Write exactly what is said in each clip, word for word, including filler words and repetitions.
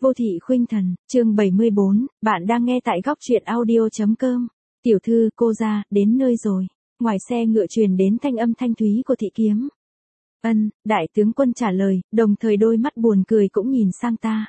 Vô thị khuynh thần, chương bảy mươi bốn, bạn đang nghe tại góc truyện audio.com. Tiểu thư, cô ra, đến nơi rồi. Ngoài xe ngựa truyền đến thanh âm thanh thúy của thị kiếm. Ân, đại tướng quân trả lời, đồng thời đôi mắt buồn cười cũng nhìn sang ta.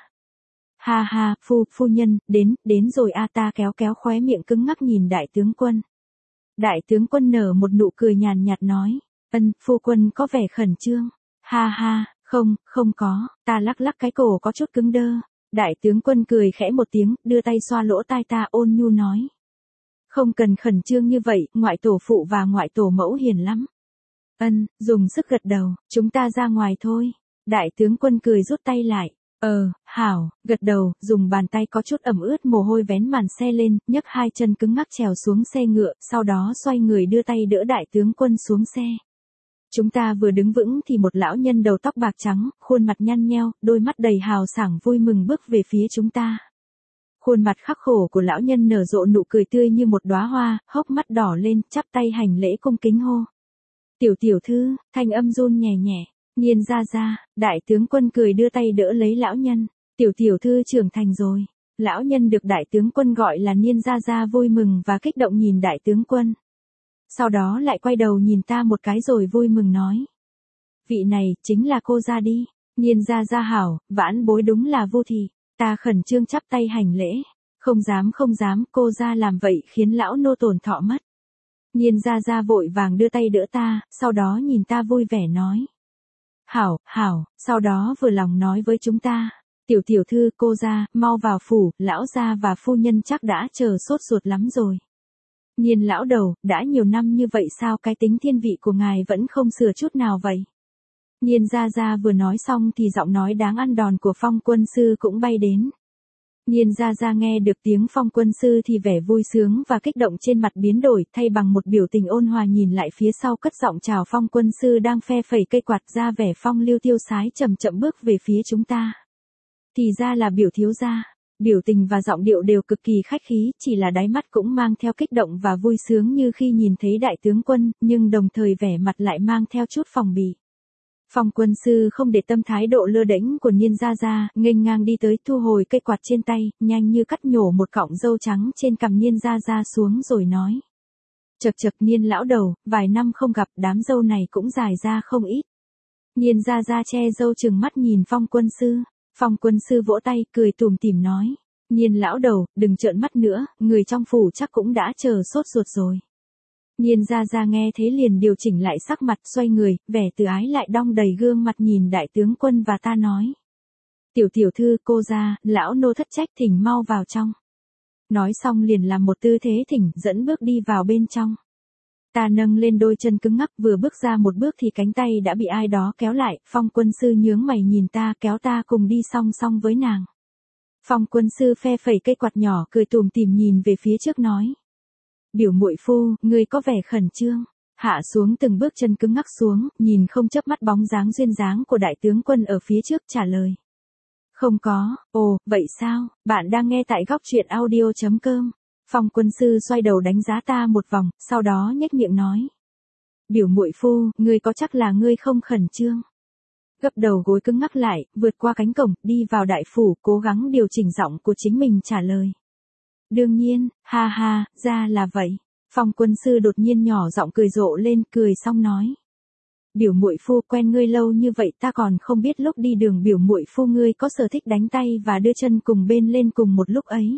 Ha ha, phu, phu nhân, đến, đến rồi a ta kéo kéo khóe miệng cứng ngắc nhìn đại tướng quân. Đại tướng quân nở một nụ cười nhàn nhạt nói, ân, phu quân có vẻ khẩn trương. Ha ha, không, không có, ta lắc lắc cái cổ có chút cứng đơ. Đại tướng quân cười khẽ một tiếng, đưa tay xoa lỗ tai ta ôn nhu nói. Không cần khẩn trương như vậy, ngoại tổ phụ và ngoại tổ mẫu hiền lắm. Ân, dùng sức gật đầu, chúng ta ra ngoài thôi. Đại tướng quân cười rút tay lại. Ờ, hảo, gật đầu, dùng bàn tay có chút ẩm ướt mồ hôi vén màn xe lên, nhấc hai chân cứng ngắc trèo xuống xe ngựa, sau đó xoay người đưa tay đỡ đại tướng quân xuống xe. Chúng ta vừa đứng vững thì một lão nhân đầu tóc bạc trắng, khuôn mặt nhăn nheo, đôi mắt đầy hào sảng vui mừng bước về phía chúng ta. Khuôn mặt khắc khổ của lão nhân nở rộ nụ cười tươi như một đóa hoa, hốc mắt đỏ lên, chắp tay hành lễ cung kính hô. Tiểu tiểu thư, thanh âm run nhẹ nhẹ, Nhiên ra ra, đại tướng quân cười đưa tay đỡ lấy lão nhân. Tiểu tiểu thư trưởng thành rồi. Lão nhân được đại tướng quân gọi là Niên ra ra vui mừng và kích động nhìn đại tướng quân. Sau đó lại quay đầu nhìn ta một cái rồi vui mừng nói. Vị này, chính là cô ra đi. Niên ra ra hảo, vãn bối đúng là vô thị. Ta khẩn trương chắp tay hành lễ. Không dám không dám, cô ra làm vậy khiến lão nô tổn thọ mất. Niên ra ra vội vàng đưa tay đỡ ta, sau đó nhìn ta vui vẻ nói. Hảo, hảo, sau đó vừa lòng nói với chúng ta. Tiểu tiểu thư, cô ra, mau vào phủ, lão gia và phu nhân chắc đã chờ sốt ruột lắm rồi. Nhiên lão đầu, đã nhiều năm như vậy sao cái tính thiên vị của ngài vẫn không sửa chút nào vậy? Nhiên ra ra vừa nói xong thì giọng nói đáng ăn đòn của Phong quân sư cũng bay đến. Nhiên ra ra nghe được tiếng Phong quân sư thì vẻ vui sướng và kích động trên mặt biến đổi, thay bằng một biểu tình ôn hòa nhìn lại phía sau cất giọng chào Phong quân sư đang phe phẩy cây quạt ra vẻ phong lưu tiêu sái chậm chậm bước về phía chúng ta. Thì ra là biểu thiếu gia. Biểu tình và giọng điệu đều cực kỳ khách khí, chỉ là đáy mắt cũng mang theo kích động và vui sướng như khi nhìn thấy đại tướng quân, nhưng đồng thời vẻ mặt lại mang theo chút phòng bị. Phong quân sư không để tâm thái độ lơ đễnh của Niên gia gia, nghênh ngang đi tới thu hồi cây quạt trên tay, nhanh như cắt nhổ một cọng râu trắng trên cằm Niên gia gia xuống rồi nói. Chật chật Niên lão đầu, vài năm không gặp đám râu này cũng dài ra không ít. Niên gia gia che râu trừng mắt nhìn Phong quân sư. Phong quân sư vỗ tay, cười tủm tỉm nói. Niên lão đầu, đừng trợn mắt nữa, người trong phủ chắc cũng đã chờ sốt ruột rồi. Niên ra ra nghe thế liền điều chỉnh lại sắc mặt xoay người, vẻ từ ái lại đong đầy gương mặt nhìn đại tướng quân và ta nói. Tiểu tiểu thư, cô ra, lão nô thất trách thỉnh mau vào trong. Nói xong liền làm một tư thế thỉnh dẫn bước đi vào bên trong. Ta nâng lên đôi chân cứng ngắc vừa bước ra một bước thì cánh tay đã bị ai đó kéo lại, Phong quân sư nhướng mày nhìn ta kéo ta cùng đi song song với nàng. Phong quân sư phe phẩy cây quạt nhỏ cười tủm tỉm nhìn về phía trước nói. Biểu muội phu, ngươi có vẻ khẩn trương. Hạ xuống từng bước chân cứng ngắc xuống, nhìn không chớp mắt bóng dáng duyên dáng của đại tướng quân ở phía trước trả lời. Không có, ồ, vậy sao, bạn đang nghe tại góc truyện audio.com. Phong quân sư xoay đầu đánh giá ta một vòng, sau đó nhếch miệng nói. Biểu muội phu, ngươi có chắc là ngươi không khẩn trương? Gấp đầu gối cứng ngắc lại, vượt qua cánh cổng, đi vào đại phủ, cố gắng điều chỉnh giọng của chính mình trả lời. Đương nhiên, ha ha, ra là vậy. Phong quân sư đột nhiên nhỏ giọng cười rộ lên, cười xong nói. Biểu muội phu quen ngươi lâu như vậy ta còn không biết lúc đi đường biểu muội phu ngươi có sở thích đánh tay và đưa chân cùng bên lên cùng một lúc ấy.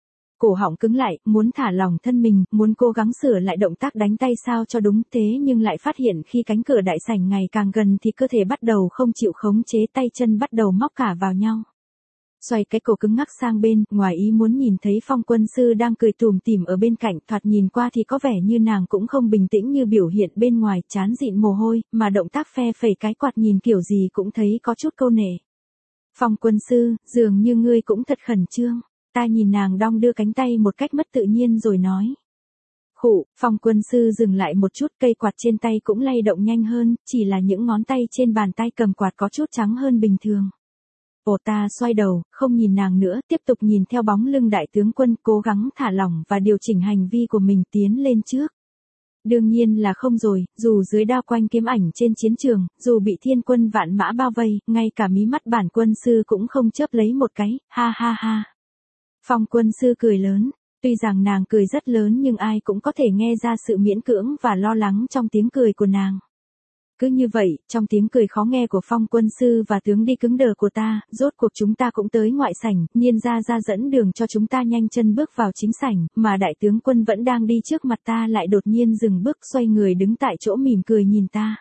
Cổ họng cứng lại, muốn thả lỏng thân mình, muốn cố gắng sửa lại động tác đánh tay sao cho đúng thế nhưng lại phát hiện khi cánh cửa đại sảnh ngày càng gần thì cơ thể bắt đầu không chịu khống chế tay chân bắt đầu móc cả vào nhau. Xoay cái cổ cứng ngắc sang bên, ngoài ý muốn nhìn thấy Phong quân sư đang cười tủm tỉm ở bên cạnh, thoạt nhìn qua thì có vẻ như nàng cũng không bình tĩnh như biểu hiện bên ngoài, chán dịn mồ hôi, mà động tác phe phẩy cái quạt nhìn kiểu gì cũng thấy có chút câu nể. Phong quân sư, dường như ngươi cũng thật khẩn trương. Ta nhìn nàng đong đưa cánh tay một cách mất tự nhiên rồi nói. Khụ, Phong quân sư dừng lại một chút, cây quạt trên tay cũng lay động nhanh hơn, chỉ là những ngón tay trên bàn tay cầm quạt có chút trắng hơn bình thường. Ồ ta xoay đầu, không nhìn nàng nữa, tiếp tục nhìn theo bóng lưng đại tướng quân, cố gắng thả lỏng và điều chỉnh hành vi của mình tiến lên trước. Đương nhiên là không rồi, dù dưới đao quanh kiếm ảnh trên chiến trường, dù bị thiên quân vạn mã bao vây, ngay cả mí mắt bản quân sư cũng không chớp lấy một cái, ha ha ha. Phong quân sư cười lớn, tuy rằng nàng cười rất lớn nhưng ai cũng có thể nghe ra sự miễn cưỡng và lo lắng trong tiếng cười của nàng. Cứ như vậy, trong tiếng cười khó nghe của Phong quân sư và tướng đi cứng đờ của ta, rốt cuộc chúng ta cũng tới ngoại sảnh, Niên gia gia dẫn đường cho chúng ta nhanh chân bước vào chính sảnh, mà đại tướng quân vẫn đang đi trước mặt ta lại đột nhiên dừng bước xoay người đứng tại chỗ mỉm cười nhìn ta.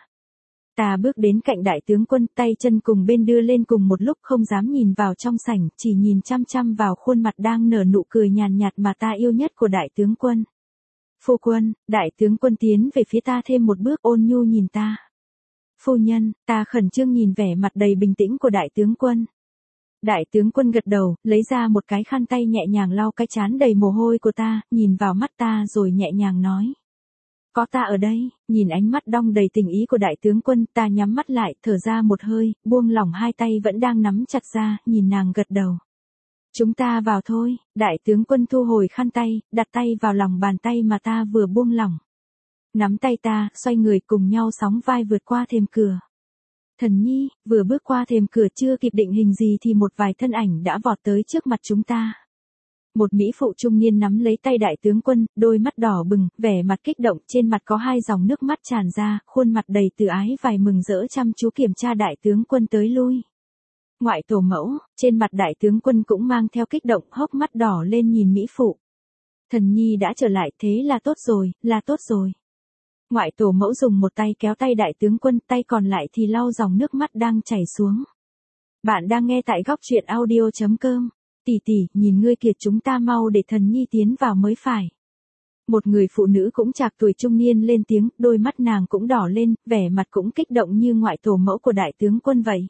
Ta bước đến cạnh đại tướng quân, tay chân cùng bên đưa lên cùng một lúc không dám nhìn vào trong sảnh, chỉ nhìn chăm chăm vào khuôn mặt đang nở nụ cười nhàn nhạt mà ta yêu nhất của đại tướng quân. Phu quân, đại tướng quân tiến về phía ta thêm một bước ôn nhu nhìn ta. Phu nhân, ta khẩn trương nhìn vẻ mặt đầy bình tĩnh của đại tướng quân. Đại tướng quân gật đầu, lấy ra một cái khăn tay nhẹ nhàng lau cái trán đầy mồ hôi của ta, nhìn vào mắt ta rồi nhẹ nhàng nói. Có ta ở đây, nhìn ánh mắt đong đầy tình ý của đại tướng quân, ta nhắm mắt lại, thở ra một hơi, buông lỏng hai tay vẫn đang nắm chặt ra, nhìn nàng gật đầu. Chúng ta vào thôi, đại tướng quân thu hồi khăn tay, đặt tay vào lòng bàn tay mà ta vừa buông lỏng. Nắm tay ta, xoay người cùng nhau sóng vai vượt qua thềm cửa. Thần nhi, vừa bước qua thềm cửa chưa kịp định hình gì thì một vài thân ảnh đã vọt tới trước mặt chúng ta. Một mỹ phụ trung niên nắm lấy tay đại tướng quân, đôi mắt đỏ bừng, vẻ mặt kích động, trên mặt có hai dòng nước mắt tràn ra, khuôn mặt đầy từ ái vài mừng rỡ chăm chú kiểm tra đại tướng quân tới lui. Ngoại tổ mẫu, trên mặt đại tướng quân cũng mang theo kích động, hốc mắt đỏ lên nhìn mỹ phụ. Thần nhi đã trở lại, thế là tốt rồi, là tốt rồi. Ngoại tổ mẫu dùng một tay kéo tay đại tướng quân, tay còn lại thì lau dòng nước mắt đang chảy xuống. Bạn đang nghe tại góc truyện audio chấm com. Tỷ tỷ, nhìn ngươi kiệt chúng ta mau để thần nhi tiến vào mới phải. Một người phụ nữ cũng trạc tuổi trung niên lên tiếng, đôi mắt nàng cũng đỏ lên, vẻ mặt cũng kích động như ngoại tổ mẫu của đại tướng quân vậy.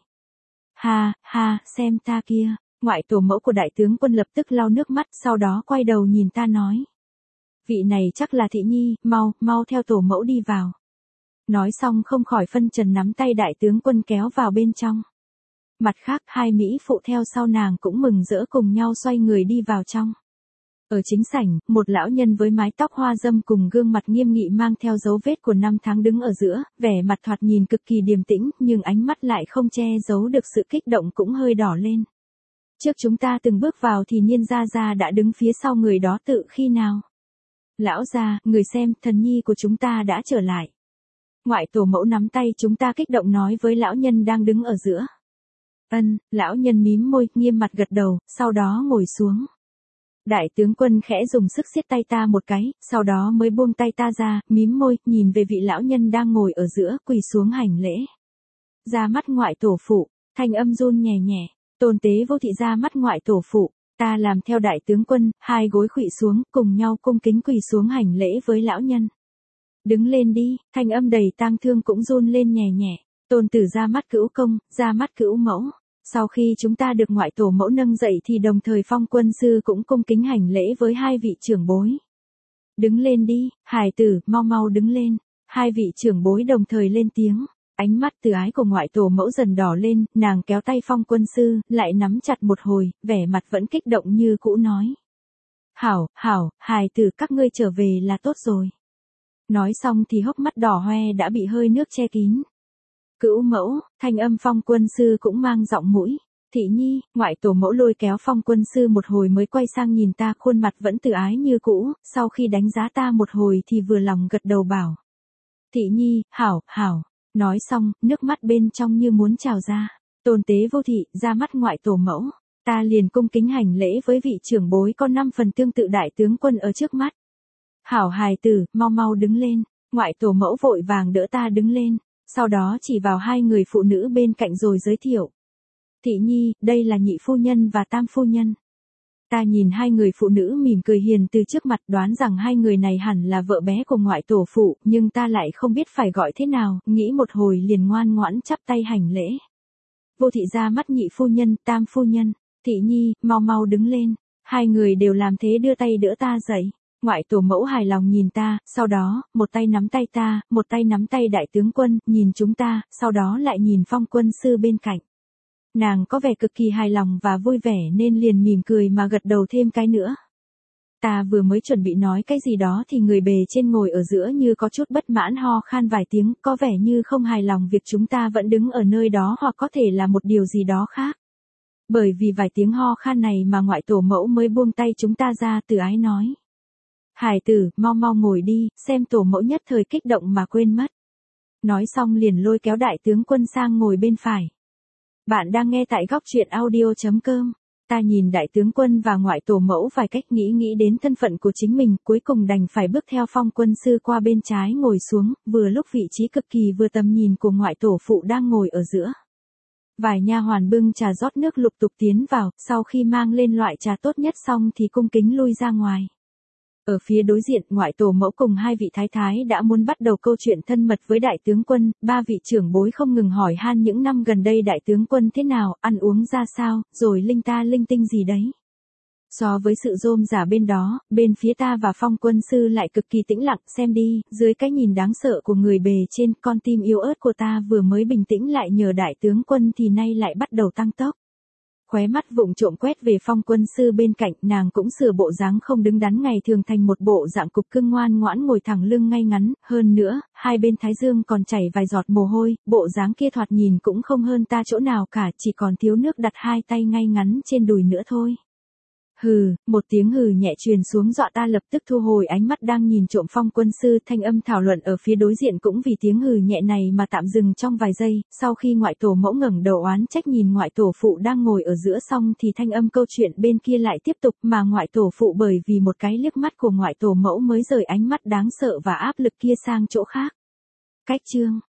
Ha, ha, xem ta kia, ngoại tổ mẫu của đại tướng quân lập tức lau nước mắt, sau đó quay đầu nhìn ta nói. Vị này chắc là thị nhi, mau, mau theo tổ mẫu đi vào. Nói xong không khỏi phân trần nắm tay đại tướng quân kéo vào bên trong. Mặt khác, hai mỹ phụ theo sau nàng cũng mừng rỡ cùng nhau xoay người đi vào trong. Ở chính sảnh, một lão nhân với mái tóc hoa râm cùng gương mặt nghiêm nghị mang theo dấu vết của năm tháng đứng ở giữa, vẻ mặt thoạt nhìn cực kỳ điềm tĩnh, nhưng ánh mắt lại không che giấu được sự kích động cũng hơi đỏ lên. Trước chúng ta từng bước vào thì Niên gia gia đã đứng phía sau người đó tự khi nào? Lão gia, người xem, thần nhi của chúng ta đã trở lại. Ngoại tổ mẫu nắm tay chúng ta kích động nói với lão nhân đang đứng ở giữa. Ân, lão nhân mím môi, nghiêm mặt gật đầu, sau đó ngồi xuống. Đại tướng quân khẽ dùng sức siết tay ta một cái, sau đó mới buông tay ta ra, mím môi, nhìn về vị lão nhân đang ngồi ở giữa, quỳ xuống hành lễ. Ra mắt ngoại tổ phụ, thanh âm run nhẹ nhẹ, tôn tế vô thị ra mắt ngoại tổ phụ, ta làm theo đại tướng quân, hai gối khuỵu xuống, cùng nhau cung kính quỳ xuống hành lễ với lão nhân. Đứng lên đi, thanh âm đầy tang thương cũng run lên nhẹ nhẹ, tôn tử ra mắt cữu công, ra mắt cữu mẫu. Sau khi chúng ta được ngoại tổ mẫu nâng dậy thì đồng thời Phong quân sư cũng cung kính hành lễ với hai vị trưởng bối. Đứng lên đi, hài tử, mau mau đứng lên. Hai vị trưởng bối đồng thời lên tiếng. Ánh mắt từ ái của ngoại tổ mẫu dần đỏ lên, nàng kéo tay Phong quân sư, lại nắm chặt một hồi, vẻ mặt vẫn kích động như cũ nói. Hảo, hảo, hài tử các ngươi trở về là tốt rồi. Nói xong thì hốc mắt đỏ hoe đã bị hơi nước che kín. Cữu mẫu, thanh âm Phong quân sư cũng mang giọng mũi. Thị nhi, ngoại tổ mẫu lôi kéo Phong quân sư một hồi mới quay sang nhìn ta, khuôn mặt vẫn từ ái như cũ, sau khi đánh giá ta một hồi thì vừa lòng gật đầu bảo. Thị nhi, hảo, hảo. Nói xong, nước mắt bên trong như muốn trào ra. Tôn tế vô thị, ra mắt ngoại tổ mẫu. Ta liền cung kính hành lễ với vị trưởng bối có năm phần tương tự đại tướng quân ở trước mắt. Hảo hài tử, mau mau đứng lên. Ngoại tổ mẫu vội vàng đỡ ta đứng lên. Sau đó chỉ vào hai người phụ nữ bên cạnh rồi giới thiệu. Thị nhi, đây là nhị phu nhân và tam phu nhân. Ta nhìn hai người phụ nữ mỉm cười hiền từ trước mặt, đoán rằng hai người này hẳn là vợ bé của ngoại tổ phụ, nhưng ta lại không biết phải gọi thế nào, nghĩ một hồi liền ngoan ngoãn chắp tay hành lễ. Vô thị ra mắt nhị phu nhân, tam phu nhân. Thị nhi, mau mau đứng lên. Hai người đều làm thế đưa tay đỡ ta dậy. Ngoại tổ mẫu hài lòng nhìn ta, sau đó, một tay nắm tay ta, một tay nắm tay đại tướng quân, nhìn chúng ta, sau đó lại nhìn Phong quân sư bên cạnh. Nàng có vẻ cực kỳ hài lòng và vui vẻ nên liền mỉm cười mà gật đầu thêm cái nữa. Ta vừa mới chuẩn bị nói cái gì đó thì người bề trên ngồi ở giữa như có chút bất mãn ho khan vài tiếng, có vẻ như không hài lòng việc chúng ta vẫn đứng ở nơi đó hoặc có thể là một điều gì đó khác. Bởi vì vài tiếng ho khan này mà ngoại tổ mẫu mới buông tay chúng ta ra, từ ái nói. Hải tử, mau mau ngồi đi, xem tổ mẫu nhất thời kích động mà quên mất. Nói xong liền lôi kéo đại tướng quân sang ngồi bên phải. Bạn đang nghe tại góc truyện audio.com. Ta nhìn đại tướng quân và ngoại tổ mẫu vài cách, nghĩ nghĩ đến thân phận của chính mình, cuối cùng đành phải bước theo Phong quân sư qua bên trái ngồi xuống, vừa lúc vị trí cực kỳ vừa tầm nhìn của ngoại tổ phụ đang ngồi ở giữa. Vài nha hoàn bưng trà rót nước lục tục tiến vào, sau khi mang lên loại trà tốt nhất xong thì cung kính lui ra ngoài. Ở phía đối diện, ngoại tổ mẫu cùng hai vị thái thái đã muốn bắt đầu câu chuyện thân mật với đại tướng quân, ba vị trưởng bối không ngừng hỏi han những năm gần đây đại tướng quân thế nào, ăn uống ra sao, rồi linh ta linh tinh gì đấy. So với sự rôm rả bên đó, bên phía ta và Phong quân sư lại cực kỳ tĩnh lặng, xem đi, dưới cái nhìn đáng sợ của người bề trên, con tim yếu ớt của ta vừa mới bình tĩnh lại nhờ đại tướng quân thì nay lại bắt đầu tăng tốc. Khóe mắt vụng trộm quét về Phong quân sư bên cạnh, nàng cũng sửa bộ dáng không đứng đắn ngày thường thành một bộ dạng cục cưng ngoan ngoãn ngồi thẳng lưng ngay ngắn, hơn nữa, hai bên thái dương còn chảy vài giọt mồ hôi, bộ dáng kia thoạt nhìn cũng không hơn ta chỗ nào cả, chỉ còn thiếu nước đặt hai tay ngay ngắn trên đùi nữa thôi. Hừ, một tiếng hừ nhẹ truyền xuống dọa ta lập tức thu hồi ánh mắt đang nhìn trộm Phong quân sư, thanh âm thảo luận ở phía đối diện cũng vì tiếng hừ nhẹ này mà tạm dừng trong vài giây, sau khi ngoại tổ mẫu ngẩng đầu oán trách nhìn ngoại tổ phụ đang ngồi ở giữa xong thì thanh âm câu chuyện bên kia lại tiếp tục, mà ngoại tổ phụ bởi vì một cái liếc mắt của ngoại tổ mẫu mới rời ánh mắt đáng sợ và áp lực kia sang chỗ khác. Cách chương